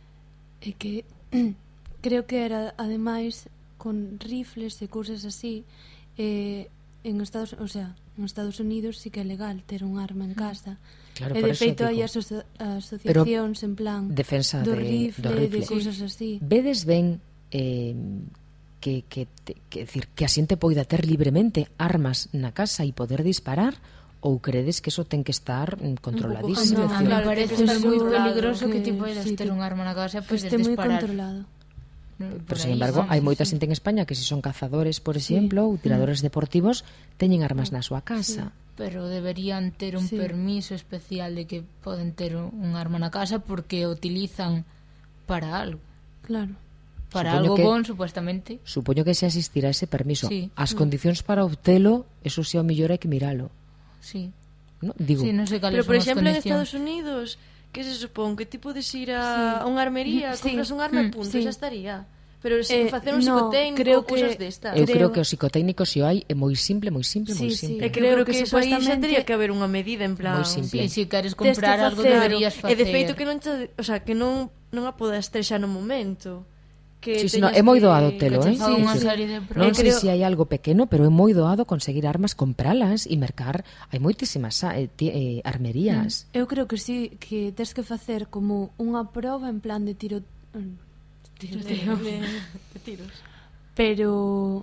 É que creo que era ademais con rifles e cousas así, eh, en Estados, o sea, en Estados Unidos sí que é legal ter un arma en casa. Claro, E por de eso feito digo. hai aso- asociacións en plan Defensa do de- rifle, do rifle. de cousas así. Vedes ben eh, que, que, te, que, decir, que a xente poida ter libremente armas na casa e poder disparar, ou credes que eso ten que estar mm, controladísimo? No, A Decir, mí claro, me parece ten que estar moi controlado, peligroso que, que ti podes sí, ter que- un arma na casa e Que podes este moi disparar. controlado. No, Pero, por sin aí, embargo, vamos, hai moita sí. xente en España que se son cazadores, por exemplo, ou tiradores deportivos, teñen armas na súa casa. Pero deberían ter un Sí. permiso especial de que poden ter un, un arma na casa porque o utilizan para algo. Claro. Para Supoño algo que- bon, supuestamente. Supoño que se asistirá ese permiso. Sí. As condicións para obtelo, eso xa o mellor hai que miralo. Sí. ¿No? Digo, Sí, non sei cales Pero, por son as exemplo, en condicións. Estados Unidos, que se supón que ti podes ir a unha armería, Sí. compras un arma e Mm, punto, sí. xa estaría. Pero se Eh, facer un no, psicotécnico, creo cousas que- destas. eu creo creo- que o psicotécnico se o hai é moi simple, moi simple, moi Sí, sí. simple. E creo, Creo que, que eso aí xa supuestamente- teria que haber unha medida en plan... Moi simple. Sí, si queres Tes que comprar algo facer- deberías facer. E de feito que non te, o sea, que non non a podas ter xa no momento. Que Sí, sí, no, teñas é moi que- doado telo, Que eh? te faga Sí, unha sí. serie de Non pruebas. sei creo- se hai algo pequeno, pero é moi doado conseguir armas, compralas e mercar. Hai moitísimas eh, ti- eh, armerías. Eu creo que sí, que tes que facer como unha proba en plan de tiro... De, de, de tiros. Pero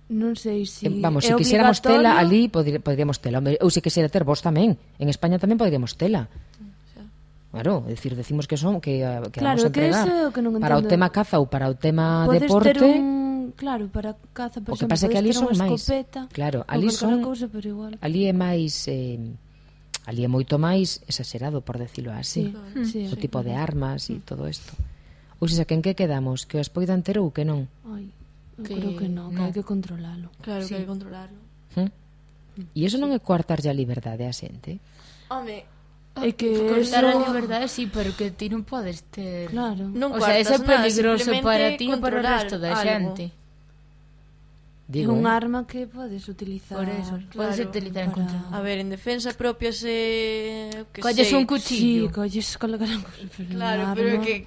Non sei se Eh, Vamos, é se quixéramos obligatorio. tela, ali podri- poderíamos tela. Hombre, ou se quixera ter vos tamén. En España tamén poderíamos tela. Claro, é dicir, decimos que son que, a- que Claro, vamos a que entregar ese é o que non para o entendo. tema caza ou para o tema Podes deporte. ter un... Claro, para caza, por O que exemplo, pasa é que podes ali ter son unha máis. escopeta, Claro, ou ali calquera son cousa, pero igual. ali é máis eh, ali é moito máis exagerado, por decirlo así. Sí, sí, O tipo de armas e Mm. todo isto. Ou seja, que en que quedamos? Que os poidan ter ou que non? Ai, eu Que creo que non, que non. hai que controlalo. Claro, Sí. que hai que controlarlo. Hm? E iso non é coartarlle a liberdade a xente? Home, É que Cortar a eso- liberdade, sí, pero que ti non podes ter... Claro. non O sea, coartas ese é nada, peligroso simplemente para ti e para o controlar resto da algo. xente. É Digo, un eh? arma que podes utilizar. Por eso, podes claro, utilizar en para- contra. A ver, en defensa propia se... Que Colles sei. un Sí, cuchillo. colles con la gran cosa, pero Claro, un pero é arma- que...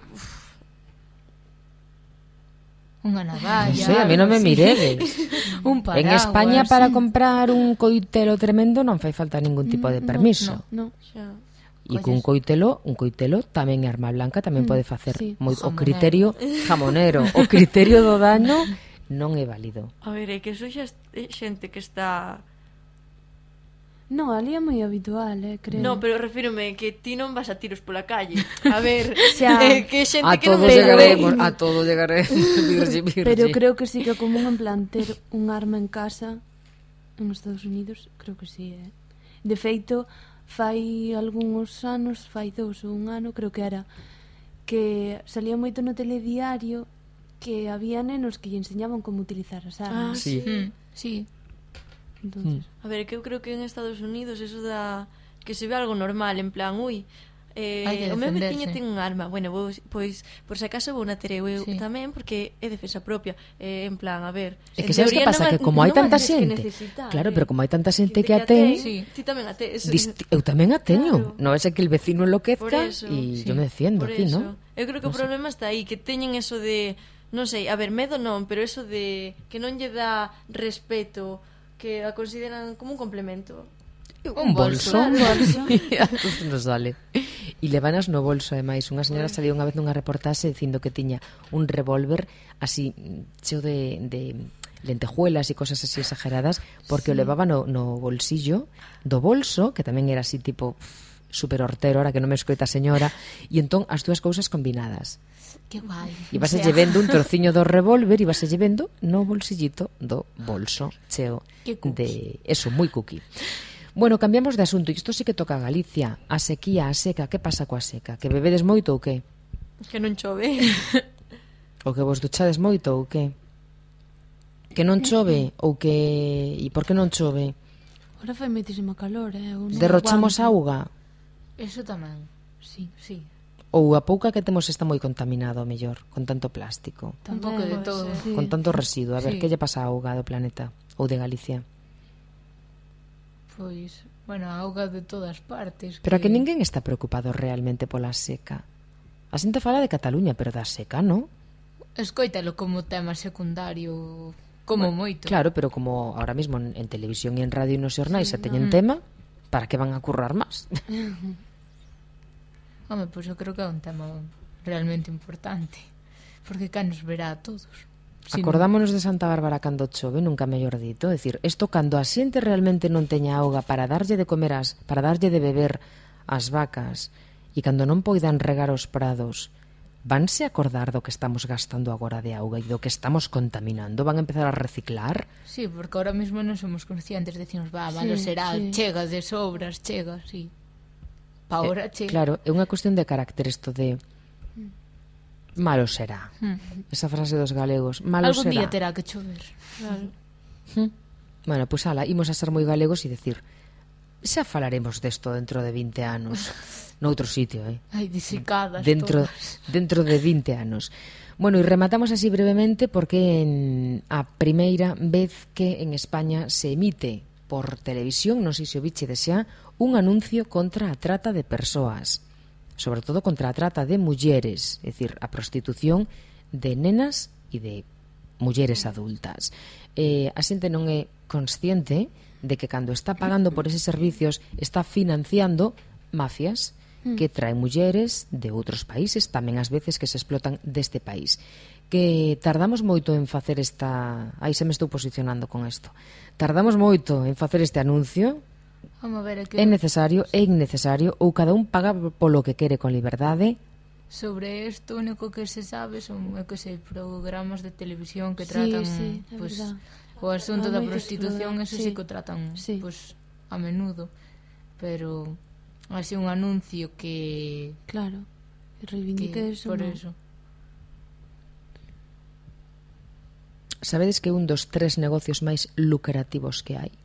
Unha navalla. Non sei, a mí non me algo así. miredes. Un paraguas. En España para comprar un coitelo tremendo non fai falta ningún tipo de permiso. No, Xa. E cun coitelo, un coitelo tamén é arma blanca, tamén pode facer sí. moi, o Jamonero. criterio jamonero, o criterio do daño non é válido. A ver, é que eso xa é xente que está... no, ali é moi habitual, eh, creo. No, pero refírome que ti non vas a tiros pola calle. A ver, Xa. é que xente A que non todo ve- llegaremos, a todo llegaremos. Virgi, virgi. Pero creo que sí que é común en plan ter un arma en casa en Estados Unidos, creo que sí, eh. De feito, fai algúns anos, fai dous ou un ano, creo que era, que salía moito no telediario que había nenos que lle enseñaban como utilizar as Ah, armas. Sí. Mm, sí. Entonces, A ver, que eu creo que en Estados Unidos eso da... que se ve algo normal, en plan, ui, eh, Hai que o meu defenderse. veciño ten un arma. Bueno, vou, pois, por se acaso vou na ter eu Sí. tamén, porque é defensa propia. Eh, en plan, a ver... É en que sabes que teoría pasa? non a- Que como hai non a tanta tes que xente, necesitar, claro, eh. pero como hai tanta xente Xente que a ten, Sí. ti tamén a tes. dist- eu tamén a teño. Claro. Non é que el vecino Por enloquezca eso, e sí. yo me defiendo Por aquí, eso. ¿no? Eu creo que No o sé. problema está aí, que teñen eso de, non sei, a ver, medo non, pero eso de que non lle dá respeto, que a consideran como un complemento. Un bolso. Un bolso. Entonces nos sale. E levanas no bolso, ademais. Unha señora saliu unha vez nunha reportaxe dicindo que tiña un revólver así cheo de, de lentejuelas e cosas así exageradas, porque sí. o levaba no, no bolsillo do bolso, que tamén era así tipo super hortero, ahora que non me escoita a señora, e entón as dúas cousas combinadas. Que guai. E vas a llevendo un trociño do revólver e vas a llevendo no bolsillito do bolso cheo Que cookie. de eso, moi cookie. Bueno, cambiamos de asunto, e isto sí que toca a Galicia. A sequía, a seca, que pasa coa seca? Que bebedes moito ou que? Que non chove. Ou que vos duchades moito ou que? Que non chove ou que... E por que non chove? Ahora fai moitísima calor, eh? eu non Derrochamos aguanto. auga? Eso tamén. Sí, sí. Ou a pouca que temos está moi contaminado, mellor, con tanto plástico, Un pouco de pode todo. ser. Sí. con tanto residuo? A ver, Sí. que lle pasa a auga do planeta? Ou de Galicia? Pois, bueno, a auga de todas partes. Pero a que ninguén está preocupado realmente pola seca. A xente fala de Cataluña, pero da seca, non? Escoítalo como tema secundario, como moito. Claro, pero como ahora mismo en, en televisión e en radio e nos xornais se teñen tema, para que van a currar máis? Home, pois eu creo que é un tema realmente importante. Porque cá nos verá a todos. Si Acordámonos de Santa Bárbara cando chove, nunca mellor dito, é dicir, isto cando a xente realmente non teña auga para darlle de comer as, para darlle de beber as vacas e cando non poidan regar os prados, vanse acordar do que estamos gastando agora de auga e do que estamos contaminando, van a empezar a reciclar. Sí, porque ahora mismo non somos conscientes, decimos, va, malo Sí, será, sí. chega de sobras, chega, sí. Pa ahora Eh, chega. claro, é unha cuestión de carácter isto de malo será. Hmm. Esa frase dos galegos, malo Algún será. día terá que chover. Claro. Hm. Bueno, pois pues, ala, imos a ser moi galegos e decir, xa falaremos desto dentro de vinte anos. Noutro sitio, eh? Ai, disicadas Dentro, todas. dentro de vinte anos. Bueno, e rematamos así brevemente porque en a primeira vez que en España se emite por televisión, non sei se o biche desea, un anuncio contra a trata de persoas, sobre todo contra a trata de mulleres, é dicir, a prostitución de nenas e de mulleres adultas. Eh, a xente non é consciente de que cando está pagando por eses servicios está financiando mafias que traen mulleres de outros países, tamén ás veces que se explotan deste país. que tardamos moito en facer esta... Aí se me estou posicionando con isto. Tardamos moito en facer este anuncio. Vamos a ver, é que... É necesario, é innecesario, ou cada un paga polo que quere con liberdade. Sobre isto, o único que se sabe son, eu que sei, programas de televisión que Sí, tratan sí, é pues, verdad. o asunto Hai da moitos prostitución, programas, eso sí. sí que o tratan Sí. pues, a menudo, pero así un anuncio que... Claro, reivindica que eso, por no. eso. Sabedes que un dos tres negocios máis lucrativos que hai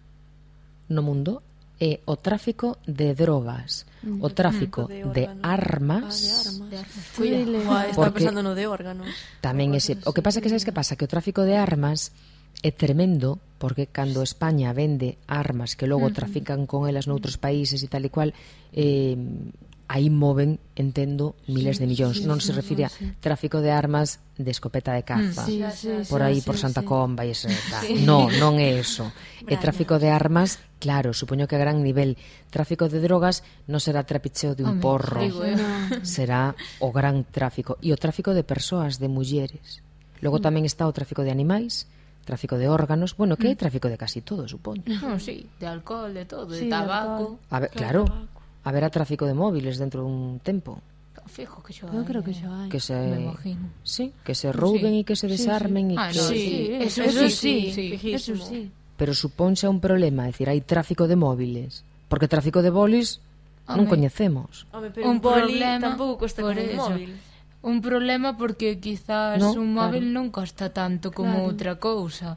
no mundo é o tráfico de drogas, o tráfico Mm. de órganos. armas. Ah, de armas. De armas. Foi Cuida. legal. Guau, estaba Porque- pensando no de órganos. Tamén ese, o que pasa que sabes que pasa que o tráfico de armas é tremendo porque cando España vende armas que logo trafican con elas noutros países e tal e cual, eh, aí moven, entendo, miles de millóns. sí, Non sí, se refire a sí. tráfico de armas de escopeta de caza. Sí, Xa, sí, xa, Por sí, aí, sí, por Santa sí. Comba e ese tal. No, non é eso. É tráfico de armas, claro, supoño que a gran nivel. Tráfico de drogas non será trapicheo de un Home, porro. digo, eh. Será o gran tráfico. E o tráfico de persoas, de mulleres. Logo tamén está o tráfico de animais, tráfico de órganos, bueno, que é tráfico de casi todo, supoño. No, sí, de alcohol, de todo, Sí, de de tabaco. A ver, claro, haberá tráfico de móviles dentro dun tempo. Fijo que xo Eu hai, creo que eh. xa hai. Que se Me imagino. Sí, que se rouben e que se desarmen e Ah, que no, Sí, sí, eso, eso sí, sí, sí, eso sí. pero supónse un problema, é dicir, hai tráfico de móviles, porque tráfico de bolis non Home. coñecemos. Home, pero Un un boli problema tampouco custa por como un eso. móvil. Un problema porque quizás No, un móvil claro. non costa tanto como Claro. outra cousa.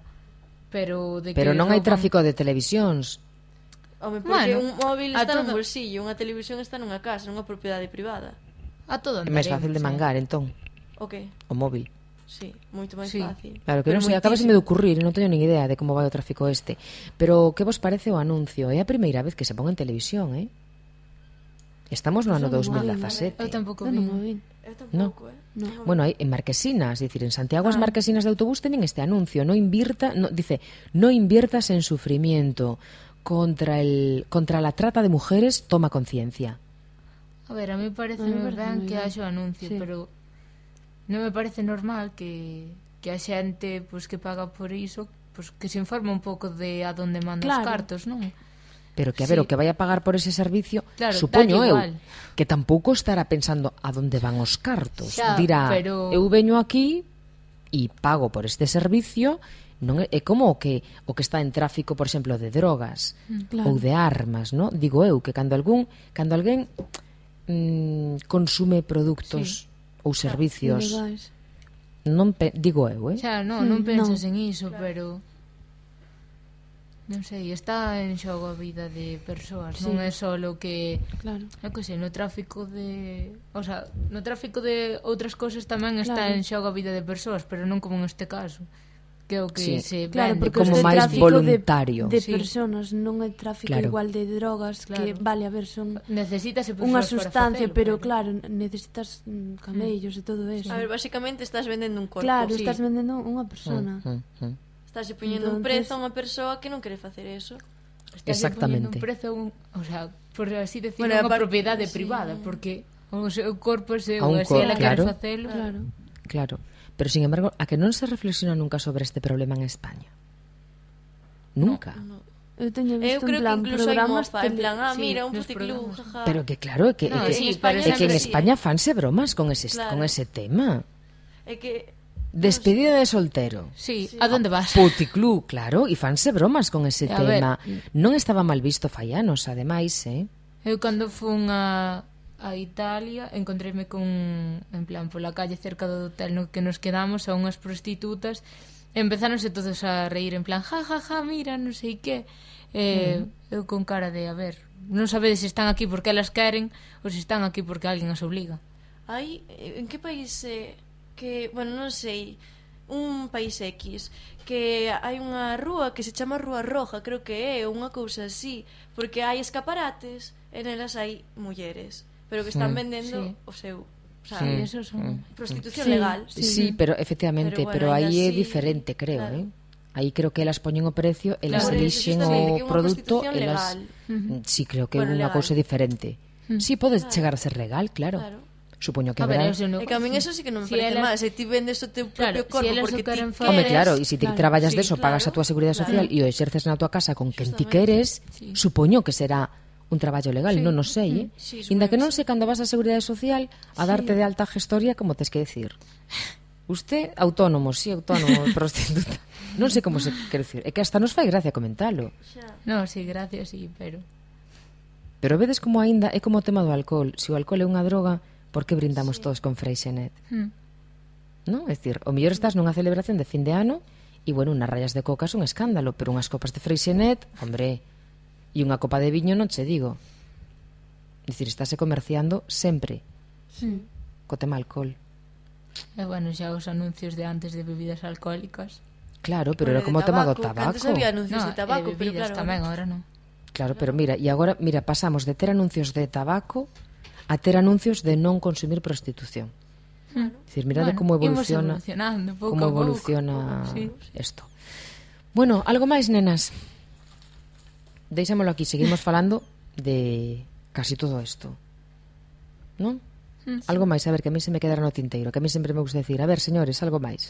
Pero de Pero que non hai rouban- tráfico de televisións. Home, porque Bueno, un móvil a está nun todo- bolsillo, unha televisión está nunha casa, nunha propiedade privada. A todo É máis fácil de andaremos, mangar, entón, O que? o móvil. Sí, moito máis Sí. fácil. Claro, que Pero non sei, acabaseme moitísimo. de ocurrir, non teño nin idea de como vai o tráfico este. Pero que vos parece o anuncio? É a primeira vez que se pon en televisión, eh? Estamos no ano Eso non Eu dos mil dezasete. tampouco Eu non o vi. vi. Eu tampouco, eh. No. Bueno, hai en Marquesinas, dicir, en Santiago as Ah. Marquesinas de autobús teñen este anuncio, no invierta, no, dice, no inviertas en sufrimiento contra el contra la trata de mujeres, toma conciencia. A ver, a mí parece A mí moi parece ben moi que ben. haxa o anuncio, Sí. pero non me parece normal que que a xente pues, que paga por iso pues, que se informe un pouco de a donde manda os Claro. cartos, non? Pero que a Sí. ver, o que vai a pagar por ese servicio, Claro, supoño dalle eu, igual. que tampouco estará pensando a donde van os cartos. Xa, Dirá, pero- eu veño aquí e pago por este servicio, non é, é como o que o que está en tráfico, por exemplo, de drogas Claro. ou de armas, ¿no? Digo eu que cando algún, cando alguén mm, consume produtos ou servicios, Ilegais. non pe, digo eu, eh? Xa, non, non Mm, pensas non. en iso, pero non sei, está en xogo a vida de persoas, Sí. non é só o que Claro. eu que sei, no tráfico de, o sea, no tráfico de outras cousas tamén está Claro. en xogo a vida de persoas, pero non como neste caso, que é o que Sí. se Claro, vende. porque como este máis tráfico voluntario. de, de Sí. personas, non é tráfico Claro. igual de drogas que, Claro. vale, a ver, son Necesítase unha persoas para sustancia, facelo, pero claro, necesitas mm, camellos e todo eso. A ver, basicamente estás vendendo un corpo. Claro, sí. estás vendendo unha persona. Mm, mm. Estás poñendo un Entonces- prezo a unha persoa que non quere facer eso. Estás Exactamente. poniendo un prezo, un, o sea, por así decirlo, Bueno, unha aparte- propiedade sí. privada, porque o seu corpo é seu, A un e se cor- ela quere claro. facelo, Claro. Claro. Pero, sin embargo, a que non se reflexiona nunca sobre este problema en España? Nunca. No. Eu teño Eu visto creo en que plan incluso hai programas mofa, en tele- plan, ah, sí, mira, un nos puticlub, programas. jaja. Pero que claro, é que, No, é que, sí, en España é que en sempre España sí. fanse bromas con ese, Claro. con ese tema. É que Despedida de soltero. sí, a donde vas? Puticlub, claro, e fanse bromas con ese A ver. tema. Non estaba mal visto fai anos, ademais, eh? Eu cando fun a, a Italia encontréme con, en plan, pola calle cerca do hotel no que nos quedamos a unhas prostitutas e empezáronse todos a reír en plan, ja, ja, ja, mira, non sei que. Eh, mm. Eu con cara de, a ver, non sabedes se están aquí porque elas queren ou se están aquí porque alguén as obliga. hai, en que país é que, bueno, non sei, un país X, que hai unha rúa que se chama Rúa Roja, creo que é, ou unha cousa así, porque hai escaparates e nelas hai mulleres, pero que están Mm. vendendo Sí. o seu, Sí, sabe? eso son... Prostitución Sí. legal. Sí, sí, pero efectivamente, Pero pero, bueno, aí ainda é así, diferente, creo, claro. eh? Aí creo que elas poñen o precio, elas Por eso, elixen justamente, que é o unha produto, prostitución elas legal. Sí, creo que é Bueno, unha legal. cousa diferente. Sí, pode chegar a ser legal, claro. Claro. Supoño que A ver, haberá... eso no- E que a min eso sí que non me Si parece elas- mal. Se ti vendes o teu propio Claro, si corpo elas porque o queren ti facer- Home, queres... claro, e se ti Claro, traballas sí, deso, pagas a claro, túa seguridade social claro. e o exerces na túa casa con quen ti Justamente. queres, Sí. supoño que será un traballo legal, Sí. non o sei, eh? Sí, Inda que non supoño que sei cando vas á seguridade social a darte de alta a gestoria, como tes que decir. Usted, autónomo, sí, autónomo, prostituta. Non sei como se quer decir. É que hasta nos fai gracia comentalo. No, sí, gracias, sí, pero... Pero vedes como aínda é como o tema do alcohol. Se o alcohol é unha droga, por que brindamos todos con Freixenet? Hmm. Non? É dicir, o mellor estás nunha celebración de fin de ano e, bueno, unhas rayas de coca son un escándalo, pero unhas copas de Freixenet, hombre, e unha copa de viño non che digo. É dicir, estáse comerciando sempre co tema alcohol. E bueno, xa os anuncios de antes de bebidas alcohólicas. Claro, pero era Bueno, como o de tema do que tabaco. Antes había anuncios No, de tabaco, e de pero bebidas claro... tamén, ahora non. Claro, pero mira, e agora, mira, pasamos de ter anuncios de tabaco a ter anuncios de non consumir prostitución. É dicir, mirade Bueno, como imos evoluciona evolucionando pouco como a pouco. evoluciona Sí. isto. Bueno, algo máis, nenas. Deixámolo aquí, seguimos falando de casi todo isto. Non? Mm, sí. Algo máis, a ver, que a mí se me quedara no tinteiro, que a mí sempre me gusta decir, a ver, señores, algo máis.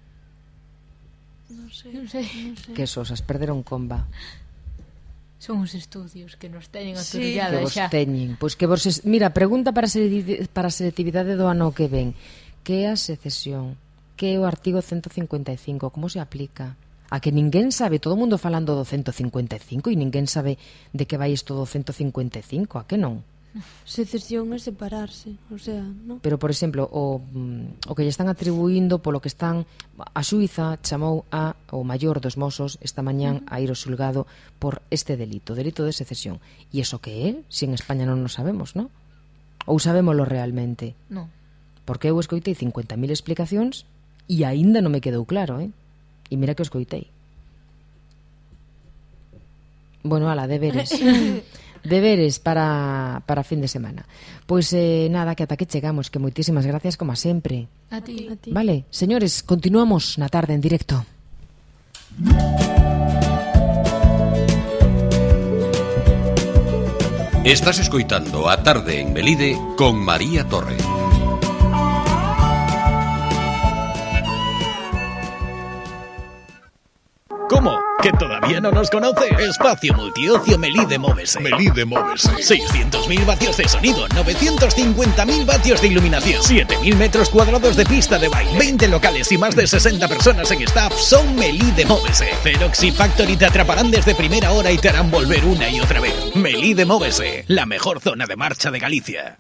Non sei. Non sei. Que sosas, perderon comba. Son os estudios que nos teñen Sí. aturullada Que vos xa. teñen. Pois que vos... es- Mira, pregunta para a selectivi- para a selectividade do ano que ven. Que é a secesión? Que é o artigo ciento cincuenta e cinco? Como se aplica? A que ninguén sabe, todo o mundo falando do ciento cincuenta e cinco e ninguén sabe de que vai isto do ciento cincuenta e cinco, a que non? Secesión é separarse, o sea, ¿no? Pero, por exemplo, o, mm, o que lle están atribuindo polo que están... A Suiza chamou a o maior dos mozos esta mañán a ir ao xulgado por este delito, delito de secesión. E iso que é? Si en España non o sabemos, non? Ou sabémolo realmente? Non. Porque eu escoitei cincuenta mil explicacións e aínda non me quedou claro, eh? E mira que o escoitei. Bueno, ala, deberes. Deberes para, para fin de semana. Pois eh, nada, que ata que chegamos, que moitísimas gracias como sempre. A ti. A ti. Vale, señores, continuamos na tarde en directo. Estás escoitando a tarde en Melide con María Torre. ¿Cómo? ¿Que todavía no nos conoce? Espacio Multiocio Melide Móvese. Melide Móvese. seiscientos mil vatios de sonido, novecientos cincuenta mil vatios de iluminación, siete mil metros cuadrados de pista de baile, veinte locales y más de sesenta personas en staff son Melide Móvese. Xerox y Factory te atraparán desde primera hora y te harán volver una y otra vez. Melide Móvese, la mejor zona de marcha de Galicia.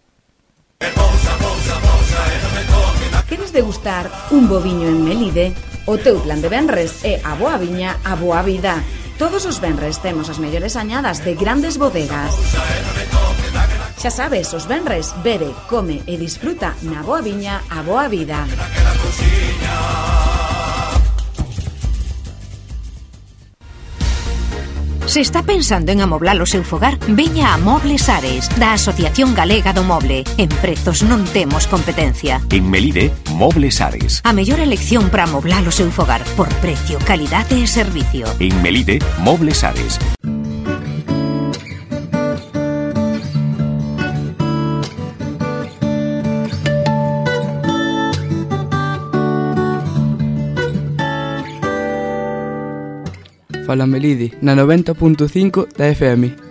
Queres degustar un bo viño en Melide? O teu plan de venres é a boa viña, a boa vida. Todos os venres temos as mellores añadas de grandes bodegas. Xa sabes, os venres, bebe, come e disfruta na boa viña, a boa vida. Se está pensando en amoblar o seu fogar, veña a Mobles Ares, da Asociación Galega do Moble. En prezos non temos competencia. En Melide, Mobles Ares. A mellor elección para amoblar o seu fogar, por precio, calidade e servicio. En Melide, Mobles Ares. Fala Melide, na noventa punto cinco da F M.